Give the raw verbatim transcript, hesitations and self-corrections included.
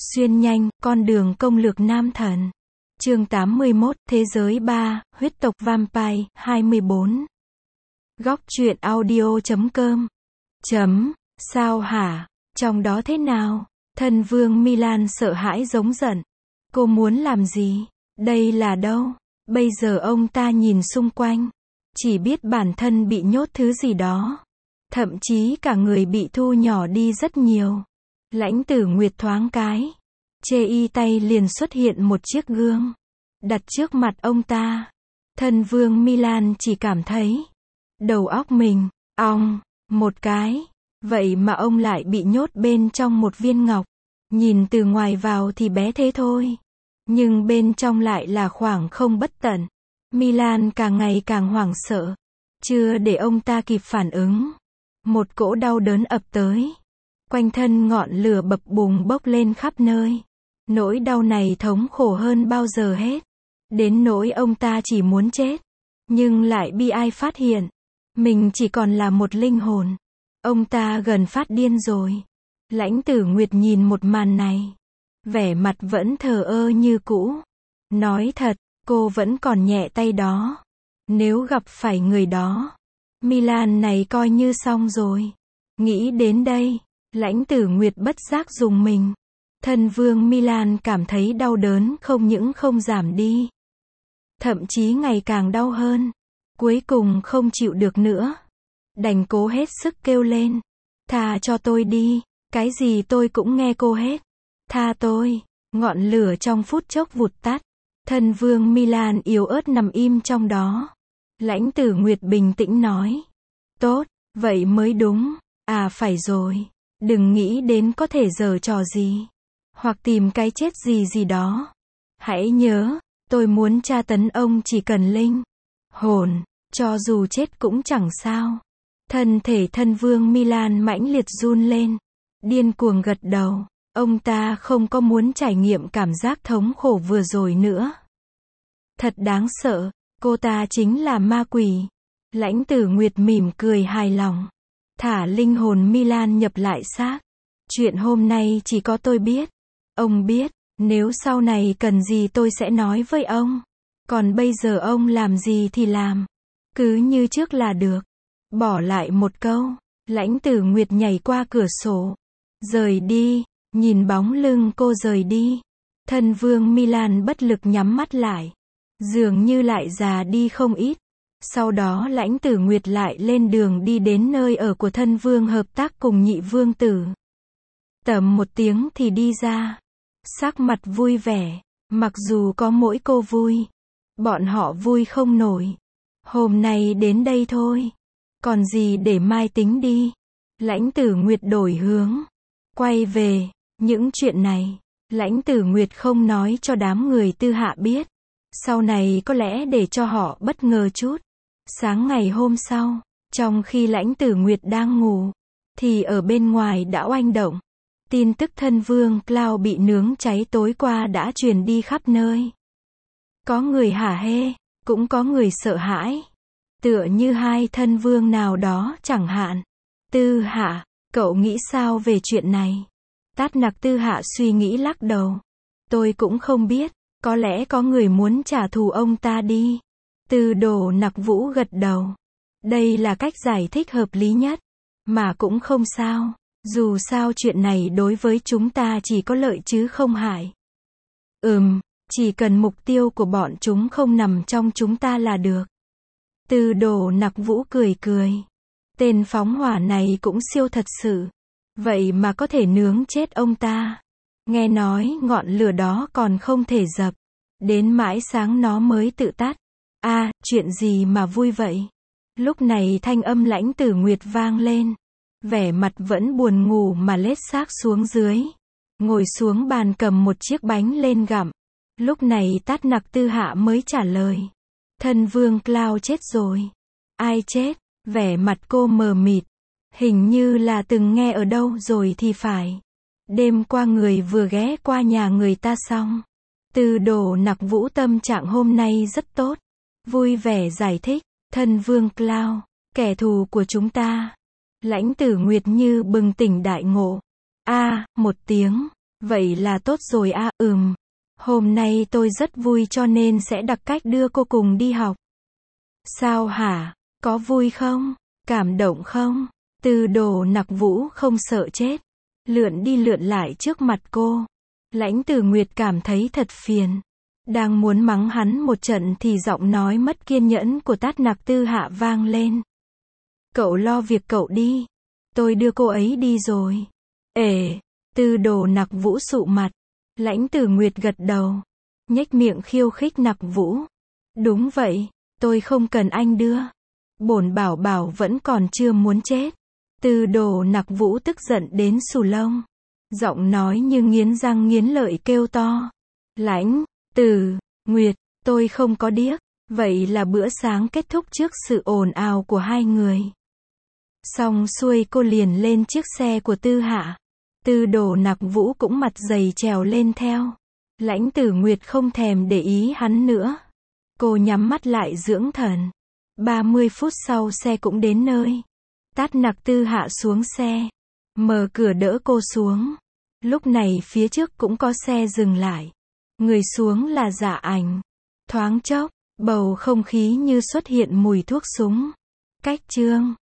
Xuyên nhanh, con đường công lược nam thần. Chương tám mươi mốt, Thế giới ba, huyết tộc Vampire, hai mươi bốn. Góc truyện audio chấm com. Chấm, sao hả? Trong đó thế nào? Thân vương Milan sợ hãi giống giận. Cô muốn làm gì? Đây là đâu? Bây giờ ông ta nhìn xung quanh. Chỉ biết bản thân bị nhốt thứ gì đó. Thậm chí cả người bị thu nhỏ đi rất nhiều. Lãnh Tử Nguyệt thoáng cái. Chê y tay liền xuất hiện một chiếc gương. Đặt trước mặt ông ta. Thân vương Milan chỉ cảm thấy. Đầu óc mình, ong, một cái. Vậy mà ông lại bị nhốt bên trong một viên ngọc. Nhìn từ ngoài vào thì bé thế thôi. Nhưng bên trong lại là khoảng không bất tận. Milan càng ngày càng hoảng sợ. Chưa để ông ta kịp phản ứng. Một cỗ đau đớn ập tới. Quanh thân ngọn lửa bập bùng bốc lên khắp nơi. Nỗi đau này thống khổ hơn bao giờ hết. Đến nỗi ông ta chỉ muốn chết. Nhưng lại bi ai phát hiện. Mình chỉ còn là một linh hồn. Ông ta gần phát điên rồi. Lãnh Tử Nguyệt nhìn một màn này. Vẻ mặt vẫn thờ ơ như cũ. Nói thật, cô vẫn còn nhẹ tay đó. Nếu gặp phải người đó. Milan này coi như xong rồi. Nghĩ đến đây. Lãnh Tử Nguyệt bất giác dùng mình. Thân vương Milan cảm thấy đau đớn không những không giảm đi. Thậm chí ngày càng đau hơn. Cuối cùng không chịu được nữa. Đành cố hết sức kêu lên. Tha cho tôi đi. Cái gì tôi cũng nghe cô hết. Tha tôi. Ngọn lửa trong phút chốc vụt tắt. Thân vương Milan yếu ớt nằm im trong đó. Lãnh Tử Nguyệt bình tĩnh nói. Tốt, vậy mới đúng. À phải rồi. Đừng nghĩ đến có thể giở trò gì. Hoặc tìm cái chết gì gì đó. Hãy nhớ, tôi muốn tra tấn ông chỉ cần linh hồn, cho dù chết cũng chẳng sao. Thân thể thân vương Milan mãnh liệt run lên. Điên cuồng gật đầu. Ông ta không có muốn trải nghiệm cảm giác thống khổ vừa rồi nữa. Thật đáng sợ, cô ta chính là ma quỷ. Lãnh Tử Nguyệt mỉm cười hài lòng. Thả linh hồn Milan nhập lại xác. Chuyện hôm nay chỉ có tôi biết. Ông biết, nếu sau này cần gì tôi sẽ nói với ông. Còn bây giờ ông làm gì thì làm. Cứ như trước là được. Bỏ lại một câu. Lãnh Tử Nguyệt nhảy qua cửa sổ. Rời đi. Nhìn bóng lưng cô rời đi. Thân vương Milan bất lực nhắm mắt lại. Dường như lại già đi không ít. Sau đó Lãnh Tử Nguyệt lại lên đường đi đến nơi ở của thân vương hợp tác cùng nhị vương tử. Tầm một tiếng thì đi ra. Sắc mặt vui vẻ. Mặc dù có mỗi cô vui. Bọn họ vui không nổi. Hôm nay đến đây thôi. Còn gì để mai tính đi. Lãnh Tử Nguyệt đổi hướng. Quay về. Những chuyện này. Lãnh Tử Nguyệt không nói cho đám người Tư Hạ biết. Sau này có lẽ để cho họ bất ngờ chút. Sáng ngày hôm sau, trong khi Lãnh Tử Nguyệt đang ngủ, thì ở bên ngoài đã oanh động. Tin tức thân vương Cloud bị nướng cháy tối qua đã truyền đi khắp nơi. Có người hả hê, cũng có người sợ hãi. Tựa như hai thân vương nào đó chẳng hạn. Tư Hạ, cậu nghĩ sao về chuyện này? Tát Nặc Tư Hạ suy nghĩ lắc đầu. Tôi cũng không biết, có lẽ có người muốn trả thù ông ta đi. Tư Đồ Nặc Vũ gật đầu. Đây là cách giải thích hợp lý nhất. Mà cũng không sao. Dù sao chuyện này đối với chúng ta chỉ có lợi chứ không hại. Ừm, chỉ cần mục tiêu của bọn chúng không nằm trong chúng ta là được. Tư Đồ Nặc Vũ cười cười. Tên phóng hỏa này cũng siêu thật sự. Vậy mà có thể nướng chết ông ta. Nghe nói ngọn lửa đó còn không thể dập. Đến mãi sáng nó mới tự tắt. À, chuyện gì mà vui vậy? Lúc này thanh âm Lãnh Tử Nguyệt vang lên. Vẻ mặt vẫn buồn ngủ mà lết xác xuống dưới. Ngồi xuống bàn cầm một chiếc bánh lên gặm. Lúc này Tát Nặc Tư Hạ mới trả lời. Thân vương Cloud chết rồi. Ai chết? Vẻ mặt cô mờ mịt. Hình như là từng nghe ở đâu rồi thì phải. Đêm qua người vừa ghé qua nhà người ta xong. Tư Đồ Nặc Vũ tâm trạng hôm nay rất tốt. Vui vẻ giải thích. Thân vương Cloud, kẻ thù của chúng ta. Lãnh Tử Nguyệt như bừng tỉnh đại ngộ. A, à, một tiếng. Vậy là tốt rồi à, ừm. Hôm nay tôi rất vui cho nên sẽ đặt cách đưa cô cùng đi học. Sao hả? Có vui không? Cảm động không? Tư Đồ Nặc Vũ không sợ chết. Lượn đi lượn lại trước mặt cô. Lãnh Tử Nguyệt cảm thấy thật phiền. Đang muốn mắng hắn một trận thì giọng nói mất kiên nhẫn của Tát Nặc Tư Hạ vang lên. Cậu lo việc cậu đi. Tôi đưa cô ấy đi rồi. Ể, Tư Đồ Nặc Vũ sụ mặt. Lãnh Tử Nguyệt gật đầu. Nhếch miệng khiêu khích Nặc Vũ. Đúng vậy, tôi không cần anh đưa. Bổn bảo bảo vẫn còn chưa muốn chết. Tư Đồ Nặc Vũ tức giận đến xù lông. Giọng nói như nghiến răng nghiến lợi kêu to. Lãnh Tử Nguyệt, tôi không có điếc. Vậy là bữa sáng kết thúc trước sự ồn ào của hai người. Xong xuôi cô liền lên chiếc xe của Tư Hạ. Tư Đồ Nặc Vũ cũng mặt dày trèo lên theo. Lãnh Tử Nguyệt không thèm để ý hắn nữa. Cô nhắm mắt lại dưỡng thần. ba mươi phút sau xe cũng đến nơi. Tát Nặc Tư Hạ xuống xe. Mở cửa đỡ cô xuống. Lúc này phía trước cũng có xe dừng lại. Người xuống là Dạ Ảnh. Thoáng chốc, bầu không khí như xuất hiện mùi thuốc súng. Cách chương